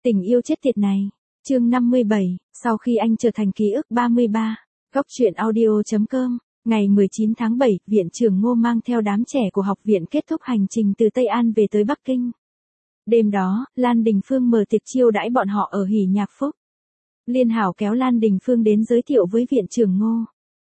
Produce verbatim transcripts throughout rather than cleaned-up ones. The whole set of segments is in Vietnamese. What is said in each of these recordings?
Tình yêu chết tiệt này. Chương năm mươi bảy, sau khi anh trở thành ký ức ba mươi ba. Góc truyện audio chấm com. Ngày mười chín tháng bảy, Viện trưởng Ngô mang theo đám trẻ của học viện kết thúc hành trình từ Tây An về tới Bắc Kinh. Đêm đó, Lan Đình Phương mở tiệc chiêu đãi bọn họ ở Hỷ Nhạc Phúc. Liên Hảo kéo Lan Đình Phương đến giới thiệu với Viện trưởng Ngô.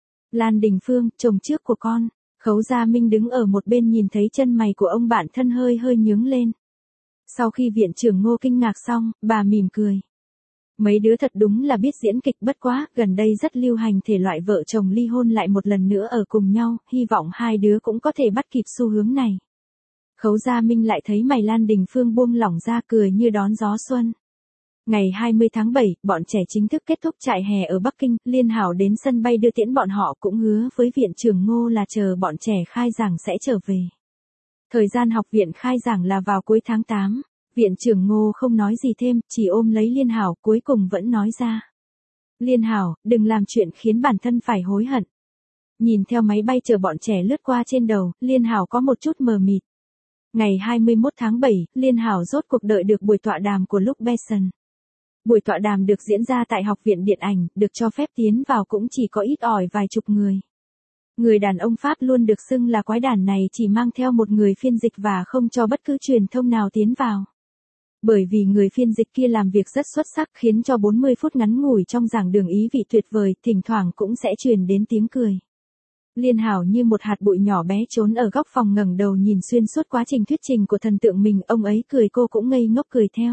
Lan Đình Phương, chồng trước của con. Khấu Gia Minh đứng ở một bên nhìn thấy chân mày của ông bạn thân hơi hơi nhướng lên. Sau khi Viện trưởng Ngô kinh ngạc xong, bà mỉm cười. Mấy đứa thật đúng là biết diễn kịch, bất quá, gần đây rất lưu hành thể loại vợ chồng ly hôn lại một lần nữa ở cùng nhau, hy vọng hai đứa cũng có thể bắt kịp xu hướng này. Khấu Gia Minh lại thấy mày Lan Đình Phương buông lỏng ra, cười như đón gió xuân. Ngày hai mươi tháng bảy, bọn trẻ chính thức kết thúc trại hè ở Bắc Kinh, Liên Hảo đến sân bay đưa tiễn bọn họ, cũng hứa với Viện trưởng Ngô là chờ bọn trẻ khai giảng sẽ trở về. Thời gian học viện khai giảng là vào cuối tháng tám. Viện trưởng Ngô không nói gì thêm, chỉ ôm lấy Liên Hảo, cuối cùng vẫn nói ra. Liên Hảo, đừng làm chuyện khiến bản thân phải hối hận. Nhìn theo máy bay chờ bọn trẻ lướt qua trên đầu, Liên Hảo có một chút mờ mịt. Ngày hai mươi mốt tháng bảy, Liên Hảo rốt cuộc đợi được buổi tọa đàm của Luc Besson. Buổi tọa đàm được diễn ra tại Học viện Điện ảnh, được cho phép tiến vào cũng chỉ có ít ỏi vài chục người. Người đàn ông Pháp luôn được xưng là quái đản này chỉ mang theo một người phiên dịch và không cho bất cứ truyền thông nào tiến vào. Bởi vì người phiên dịch kia làm việc rất xuất sắc, khiến cho bốn mươi phút ngắn ngủi trong giảng đường ý vị tuyệt vời, thỉnh thoảng cũng sẽ truyền đến tiếng cười. Liên Hảo như một hạt bụi nhỏ bé trốn ở góc phòng ngẩng đầu nhìn xuyên suốt quá trình thuyết trình của thần tượng mình, ông ấy cười cô cũng ngây ngốc cười theo.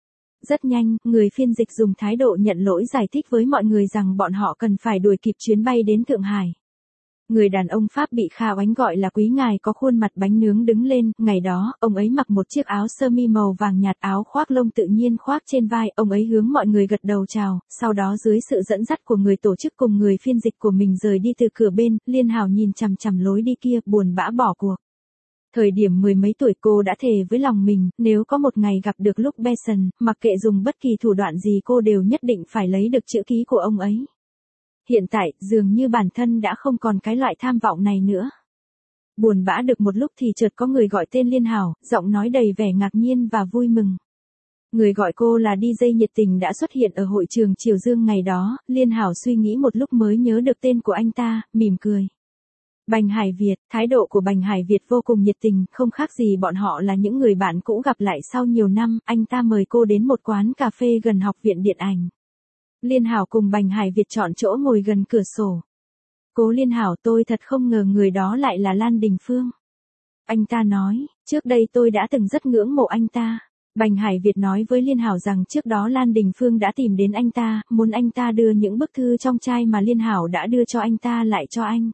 Rất nhanh, người phiên dịch dùng thái độ nhận lỗi giải thích với mọi người rằng bọn họ cần phải đuổi kịp chuyến bay đến Thượng Hải. Người đàn ông Pháp bị Kha Oánh gọi là quý ngài có khuôn mặt bánh nướng đứng lên, ngày đó, ông ấy mặc một chiếc áo sơ mi màu vàng nhạt, áo khoác lông tự nhiên khoác trên vai, ông ấy hướng mọi người gật đầu chào, sau đó dưới sự dẫn dắt của người tổ chức cùng người phiên dịch của mình rời đi từ cửa bên. Liên Hảo nhìn chằm chằm lối đi kia, buồn bã bỏ cuộc. Thời điểm mười mấy tuổi cô đã thề với lòng mình, nếu có một ngày gặp được Luc Besson, mặc kệ dùng bất kỳ thủ đoạn gì cô đều nhất định phải lấy được chữ ký của ông ấy. Hiện tại, dường như bản thân đã không còn cái loại tham vọng này nữa. Buồn bã được một lúc thì chợt có người gọi tên Liên Hảo, giọng nói đầy vẻ ngạc nhiên và vui mừng. Người gọi cô là đi jây nhiệt tình đã xuất hiện ở hội trường Triều Dương ngày đó. Liên Hảo suy nghĩ một lúc mới nhớ được tên của anh ta, mỉm cười. Bành Hải Việt. Thái độ của Bành Hải Việt vô cùng nhiệt tình, không khác gì bọn họ là những người bạn cũ gặp lại sau nhiều năm. Anh ta mời cô đến một quán cà phê gần Học viện Điện ảnh. Liên Hảo cùng Bành Hải Việt chọn chỗ ngồi gần cửa sổ. Cố Liên Hảo, tôi thật không ngờ người đó lại là Lan Đình Phương. Anh ta nói, trước đây tôi đã từng rất ngưỡng mộ anh ta. Bành Hải Việt nói với Liên Hảo rằng trước đó Lan Đình Phương đã tìm đến anh ta, muốn anh ta đưa những bức thư trong chai mà Liên Hảo đã đưa cho anh ta lại cho anh.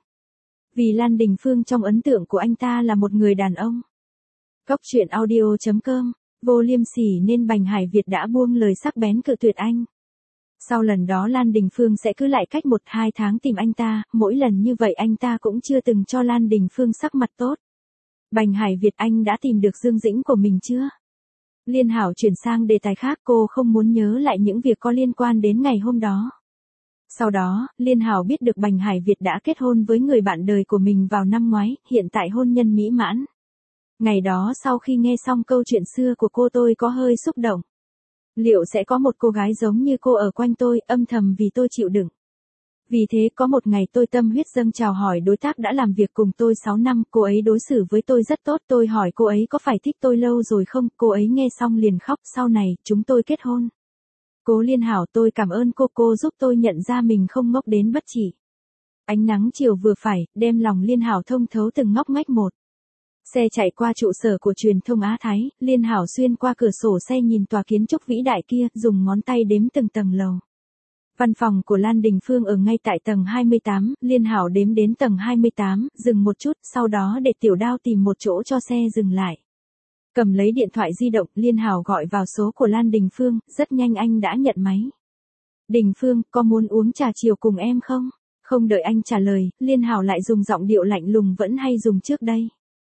Vì Lan Đình Phương trong ấn tượng của anh ta là một người đàn ông. Góc truyện audio chấm com, vô liêm sỉ nên Bành Hải Việt đã buông lời sắc bén cự tuyệt anh. Sau lần đó Lan Đình Phương sẽ cứ lại cách một hai tháng tìm anh ta, mỗi lần như vậy anh ta cũng chưa từng cho Lan Đình Phương sắc mặt tốt. Bành Hải Việt, anh đã tìm được Dương Dĩnh của mình chưa? Liên Hảo chuyển sang đề tài khác, cô không muốn nhớ lại những việc có liên quan đến ngày hôm đó. Sau đó, Liên Hảo biết được Bành Hải Việt đã kết hôn với người bạn đời của mình vào năm ngoái, hiện tại hôn nhân mỹ mãn. Ngày đó sau khi nghe xong câu chuyện xưa của cô tôi có hơi xúc động. Liệu sẽ có một cô gái giống như cô ở quanh tôi, âm thầm vì tôi chịu đựng. Vì thế có một ngày tôi tâm huyết dâng chào hỏi đối tác đã làm việc cùng tôi sáu năm, cô ấy đối xử với tôi rất tốt, tôi hỏi cô ấy có phải thích tôi lâu rồi không, cô ấy nghe xong liền khóc, sau này, chúng tôi kết hôn. Cố Liên Hảo, tôi cảm ơn cô, cô giúp tôi nhận ra mình không ngốc đến bất chỉ. Ánh nắng chiều vừa phải, đem lòng Liên Hảo thông thấu từng ngóc ngách một. Xe chạy qua trụ sở của truyền thông Á Thái, Liên Hảo xuyên qua cửa sổ xe nhìn tòa kiến trúc vĩ đại kia, dùng ngón tay đếm từng tầng lầu. Văn phòng của Lan Đình Phương ở ngay tại tầng hai mươi tám, Liên Hảo đếm đến tầng hai mươi tám, dừng một chút, sau đó để Tiểu Đao tìm một chỗ cho xe dừng lại. Cầm lấy điện thoại di động, Liên Hảo gọi vào số của Lan Đình Phương, rất nhanh anh đã nhận máy. Đình Phương, có muốn uống trà chiều cùng em không? Không đợi anh trả lời, Liên Hảo lại dùng giọng điệu lạnh lùng vẫn hay dùng trước đây.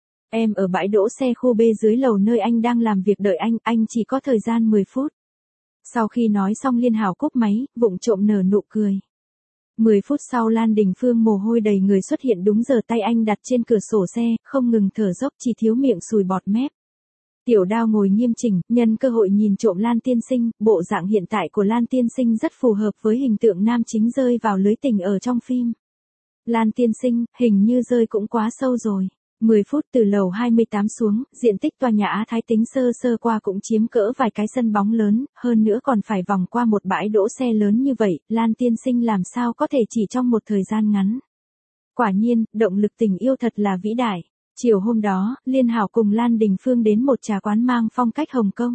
Em ở bãi đỗ xe khu B dưới lầu nơi anh đang làm việc đợi anh, anh chỉ có thời gian mười phút. Sau khi nói xong Liên Hảo cúp máy, vụng trộm nở nụ cười. mười phút sau Lan Đình Phương mồ hôi đầy người xuất hiện đúng giờ, tay anh đặt trên cửa sổ xe, không ngừng thở dốc, chỉ thiếu miệng sùi bọt mép. Tiểu Đao ngồi nghiêm chỉnh, nhân cơ hội nhìn trộm Lan tiên sinh, bộ dạng hiện tại của Lan tiên sinh rất phù hợp với hình tượng nam chính rơi vào lưới tình ở trong phim. Lan tiên sinh, hình như rơi cũng quá sâu rồi. mười phút từ lầu hai mươi tám xuống, diện tích tòa nhà Á Thái tính sơ sơ qua cũng chiếm cỡ vài cái sân bóng lớn, hơn nữa còn phải vòng qua một bãi đỗ xe lớn như vậy, Lan tiên sinh làm sao có thể chỉ trong một thời gian ngắn. Quả nhiên, động lực tình yêu thật là vĩ đại. Chiều hôm đó, Liên Hảo cùng Lan Đình Phương đến một trà quán mang phong cách Hồng Kông.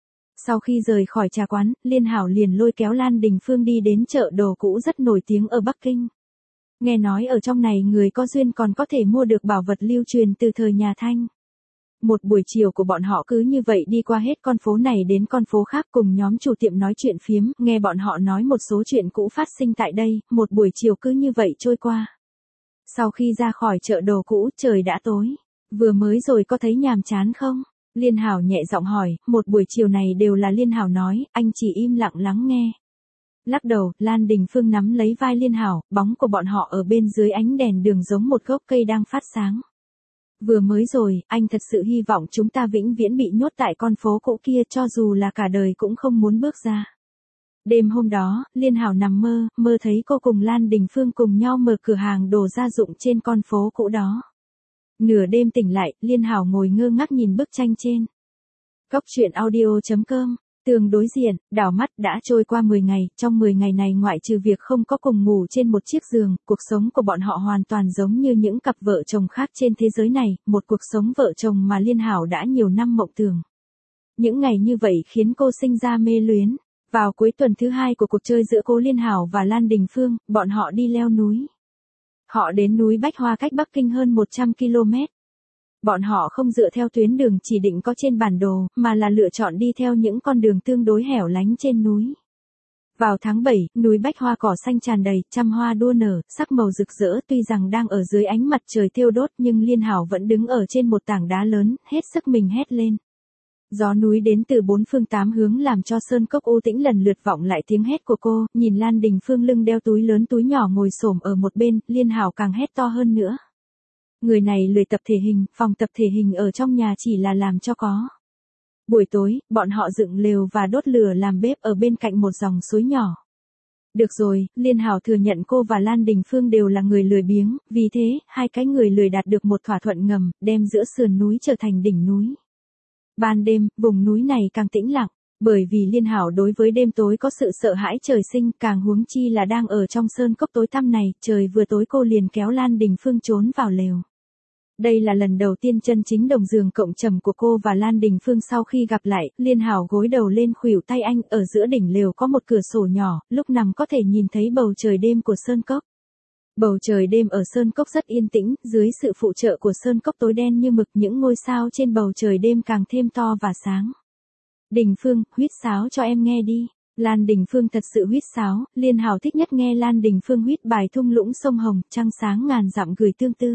Sau khi rời khỏi trà quán, Liên Hảo liền lôi kéo Lan Đình Phương đi đến chợ đồ cũ rất nổi tiếng ở Bắc Kinh. Nghe nói ở trong này người có duyên còn có thể mua được bảo vật lưu truyền từ thời nhà Thanh. Một buổi chiều của bọn họ cứ như vậy đi qua hết con phố này đến con phố khác cùng nhóm chủ tiệm nói chuyện phiếm, nghe bọn họ nói một số chuyện cũ phát sinh tại đây, một buổi chiều cứ như vậy trôi qua. Sau khi ra khỏi chợ đồ cũ, trời đã tối. Vừa mới rồi có thấy nhàm chán không? Liên Hảo nhẹ giọng hỏi, một buổi chiều này đều là Liên Hảo nói, anh chỉ im lặng lắng nghe. Lắc đầu, Lan Đình Phương nắm lấy vai Liên Hảo, bóng của bọn họ ở bên dưới ánh đèn đường giống một gốc cây đang phát sáng. Vừa mới rồi, anh thật sự hy vọng chúng ta vĩnh viễn bị nhốt tại con phố cũ kia cho dù là cả đời cũng không muốn bước ra. Đêm hôm đó, Liên Hảo nằm mơ, mơ thấy cô cùng Lan Đình Phương cùng nhau mở cửa hàng đồ gia dụng trên con phố cũ đó. Nửa đêm tỉnh lại, Liên Hảo ngồi ngơ ngác nhìn bức tranh trên. Cốc truyện audio chấm com, tường đối diện, đảo mắt đã trôi qua mười ngày, trong mười ngày này ngoại trừ việc không có cùng ngủ trên một chiếc giường, cuộc sống của bọn họ hoàn toàn giống như những cặp vợ chồng khác trên thế giới này, một cuộc sống vợ chồng mà Liên Hảo đã nhiều năm mộng tưởng. Những ngày như vậy khiến cô sinh ra mê luyến. Vào cuối tuần thứ hai của cuộc chơi giữa cô Liên Hảo và Lan Đình Phương, bọn họ đi leo núi. Họ đến núi Bách Hoa cách Bắc Kinh hơn một trăm ki lô mét. Bọn họ không dựa theo tuyến đường chỉ định có trên bản đồ, mà là lựa chọn đi theo những con đường tương đối hẻo lánh trên núi. Vào tháng bảy, núi Bách Hoa cỏ xanh tràn đầy, trăm hoa đua nở, sắc màu rực rỡ, tuy rằng đang ở dưới ánh mặt trời thiêu đốt nhưng Liên Hảo vẫn đứng ở trên một tảng đá lớn, hết sức mình hét lên. Gió núi đến từ bốn phương tám hướng làm cho sơn cốc u tĩnh lần lượt vọng lại tiếng hét của cô, nhìn Lan Đình Phương lưng đeo túi lớn túi nhỏ ngồi xổm ở một bên, Liên Hảo càng hét to hơn nữa. Người này lười tập thể hình, phòng tập thể hình ở trong nhà chỉ là làm cho có. Buổi tối, bọn họ dựng lều và đốt lửa làm bếp ở bên cạnh một dòng suối nhỏ. Được rồi, Liên Hảo thừa nhận cô và Lan Đình Phương đều là người lười biếng, vì thế, hai cái người lười đạt được một thỏa thuận ngầm, đem giữa sườn núi trở thành đỉnh núi. Ban đêm, vùng núi này càng tĩnh lặng, bởi vì Liên Hảo đối với đêm tối có sự sợ hãi trời sinh, càng huống chi là đang ở trong sơn cốc tối tăm này, trời vừa tối cô liền kéo Lan Đình Phương trốn vào lều. Đây là lần đầu tiên chân chính đồng giường cộng trầm của cô và Lan Đình Phương sau khi gặp lại, Liên Hảo gối đầu lên khuỷu tay anh, ở giữa đỉnh lều có một cửa sổ nhỏ, lúc nằm có thể nhìn thấy bầu trời đêm của sơn cốc. Bầu trời đêm ở sơn cốc rất yên tĩnh, dưới sự phụ trợ của sơn cốc tối đen như mực, những ngôi sao trên bầu trời đêm càng thêm to và sáng. Đình Phương, huýt sáo cho em nghe đi. Lan Đình Phương thật sự huýt sáo, Liên Hảo thích nhất nghe Lan Đình Phương huýt bài Thung lũng sông Hồng, trăng sáng ngàn dặm gửi tương tư.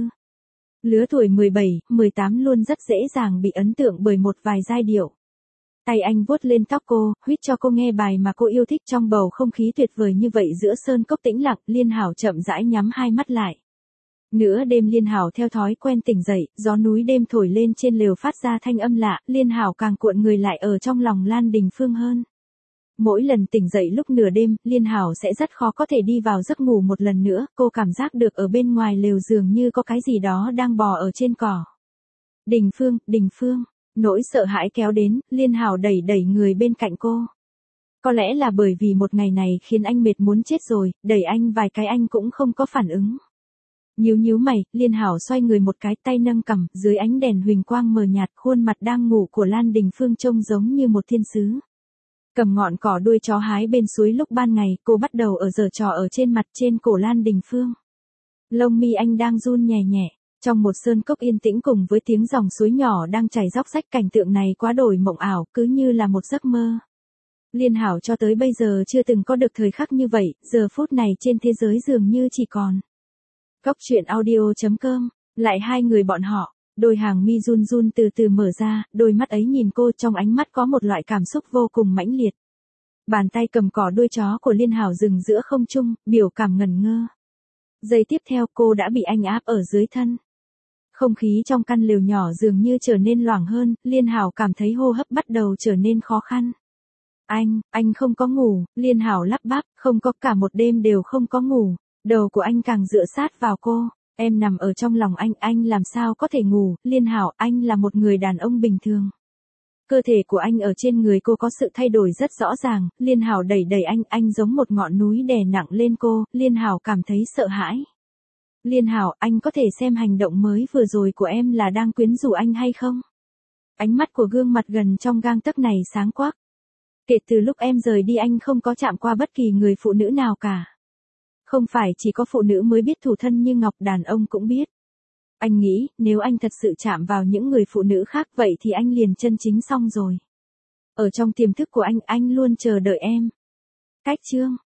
Lứa tuổi mười bảy, mười tám luôn rất dễ dàng bị ấn tượng bởi một vài giai điệu. Tay anh vuốt lên tóc cô, huýt cho cô nghe bài mà cô yêu thích trong bầu không khí tuyệt vời như vậy giữa sơn cốc tĩnh lặng, Liên Hảo chậm rãi nhắm hai mắt lại. Nửa đêm Liên Hảo theo thói quen tỉnh dậy, gió núi đêm thổi lên trên lều phát ra thanh âm lạ, Liên Hảo càng cuộn người lại ở trong lòng Lan Đình Phương hơn. Mỗi lần tỉnh dậy lúc nửa đêm, Liên Hảo sẽ rất khó có thể đi vào giấc ngủ một lần nữa, cô cảm giác được ở bên ngoài lều dường như có cái gì đó đang bò ở trên cỏ. Đình Phương, Đình Phương. Nỗi sợ hãi kéo đến, Liên Hảo đẩy đẩy người bên cạnh cô. Có lẽ là bởi vì một ngày này khiến anh mệt muốn chết rồi, đẩy anh vài cái anh cũng không có phản ứng. Nhíu nhíu mày, Liên Hảo xoay người một cái, tay nâng cằm, dưới ánh đèn huỳnh quang mờ nhạt, khuôn mặt đang ngủ của Lan Đình Phương trông giống như một thiên sứ. Cầm ngọn cỏ đuôi chó hái bên suối lúc ban ngày, cô bắt đầu ở giở trò ở trên mặt trên cổ Lan Đình Phương. Lông mi anh đang run nhẹ nhẹ. Trong một sơn cốc yên tĩnh cùng với tiếng dòng suối nhỏ đang chảy róc rách, cảnh tượng này quá đổi mộng ảo, cứ như là một giấc mơ. Liên Hảo cho tới bây giờ chưa từng có được thời khắc như vậy, giờ phút này trên thế giới dường như chỉ còn. Cốc truyện audio chấm com, lại hai người bọn họ, đôi hàng mi run run từ từ mở ra, đôi mắt ấy nhìn cô, trong ánh mắt có một loại cảm xúc vô cùng mãnh liệt. Bàn tay cầm cỏ đuôi chó của Liên Hảo dừng giữa không trung, biểu cảm ngẩn ngơ. Giây tiếp theo cô đã bị anh áp ở dưới thân. Không khí trong căn lều nhỏ dường như trở nên loảng hơn, Liên Hảo cảm thấy hô hấp bắt đầu trở nên khó khăn. Anh, anh không có ngủ, Liên Hảo lắp bắp, không có, cả một đêm đều không có ngủ. Đầu của anh càng dựa sát vào cô, em nằm ở trong lòng anh, anh làm sao có thể ngủ, Liên Hảo, anh là một người đàn ông bình thường. Cơ thể của anh ở trên người cô có sự thay đổi rất rõ ràng, Liên Hảo đẩy đẩy anh, anh giống một ngọn núi đè nặng lên cô, Liên Hảo cảm thấy sợ hãi. Liên Hảo, anh có thể xem hành động mới vừa rồi của em là đang quyến rũ anh hay không? Ánh mắt của gương mặt gần trong gang tấc này sáng quắc. Kể từ lúc em rời đi anh không có chạm qua bất kỳ người phụ nữ nào cả. Không phải chỉ có phụ nữ mới biết thủ thân như ngọc, đàn ông cũng biết. Anh nghĩ, nếu anh thật sự chạm vào những người phụ nữ khác vậy thì anh liền chân chính xong rồi. Ở trong tiềm thức của anh, anh luôn chờ đợi em. Cách chương